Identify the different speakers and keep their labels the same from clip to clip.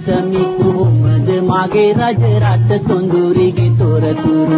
Speaker 1: විමසමි කොහොමද මගේ රජ රට සොඳුරිගේ තොරතුරු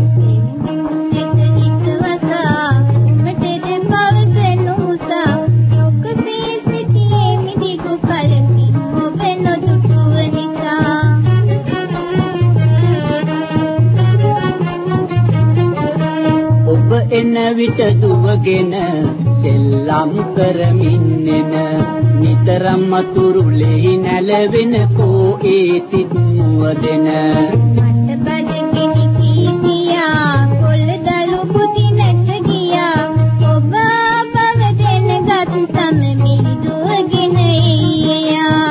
Speaker 1: එන විට දුවගෙන සෙල්ලම් කරමින් එන නිතරම තුරුලේ නැලවෙන කෝ ඒ තිත්මුව දෙන මට බඩගිනි කීකියා කොල්ලදලු පුති නැට ගියා ඔබ බව දෙන ගත් සම මිදුවගෙන එයියා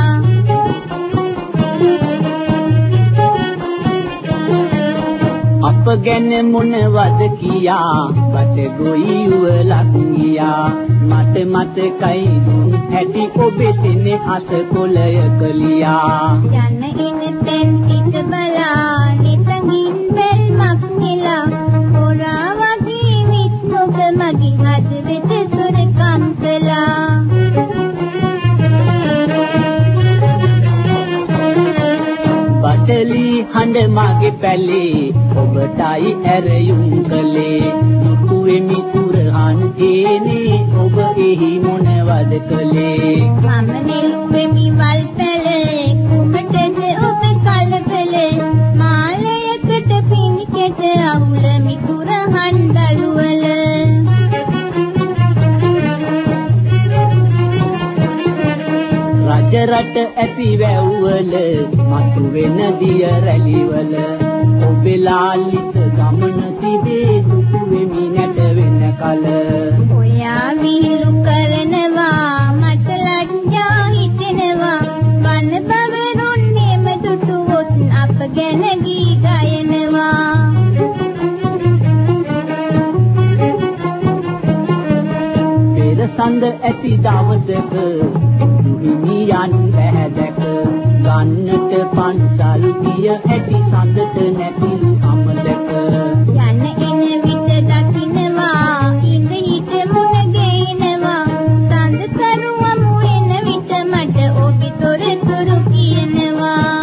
Speaker 1: අප ගැන මොනවද කියා බට ගොයි උවලක් ගියා මට මතකයි දුන් හැටි ඔබේ සෙනෙ අස කොළය කලියා යන්න ඉන්න තෙන් පිට බලා නිතගින් බැල්මක් නෙලා හොරා වගේ මිත් ඔබ මගේ හද වෙත සොරකම් කළා බටලි හඬ මගේ පැලේ ඔබටයි ඇරයුම් කළේ නුතුෙමි කුරහන් ඒනේ ඔබ එහි මොනවද කළේ මම නෙළුවෙමි වල් පැලේ කුමටද ඔබ කලබලේ මාලයකට පින්කෙට අවුලමි කුරහන් දළුවල රජ රට ඇති වැව්වල මතු වෙන දිය රැලිවල ඔබලාලිත ගමන තිබේ දුටු වෙමි නැට වෙන කල ඔයා විහිළු කරනවා මට ලැජ්ජා හිතෙනවා වන බවරුන්නේම දුටුවොත් අප ගැන ගී ගයනවා පෙර සඳ ඇති දවසක දුහිමියන් පැහැදක ගන්නට පන්සල් ගිය හැටි සඳට නැතිලු අමලක යන්න එන විට දකින්නවා ඉඳ හිට මුණ ගේනවා සඳ කරුවමු එන විට මට ඔබේ තොරතුරු කියනවා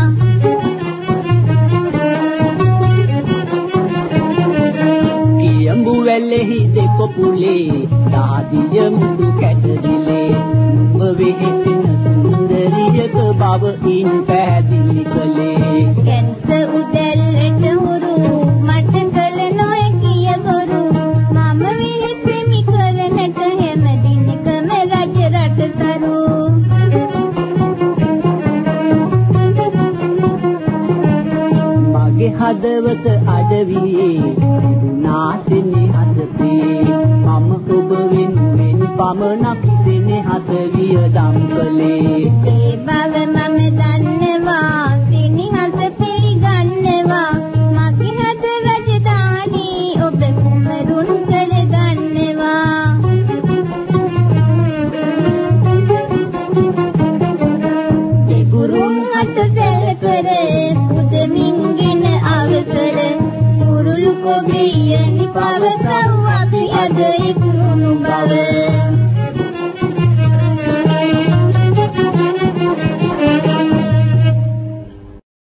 Speaker 1: කියඹු වැල්ලෙහි දෙකොපුලේ දාදිය මුඩු කැටදිලේ නුඹ වෙහෙසින සුන්දරියක බව ඉන් පැහැදිලි කළේ කැන්ස උදැල්ලට හුරු මට කල නොහැකිය බොරු මම විලිපෙමි කරනට හැම දිනකම රජ රට තරු මගේ හදවත අඩවියේ දුනාසිනි හදපේ මම ඔබ වෙනුවෙන් පමණක් සෙනෙහස වියදම් කළේ ඒ බව මම දන්නවා සෙනෙහස පිළිගන්නවා මගේ හද රජධානී ඔබ කුමරුන් කරගන්නවා ඒ ගුරුන් හත සැල කර පුදමින්ගෙන අවසර කුරුළු කොබියනි පවසව් අපි අද ඉක්ුණු බව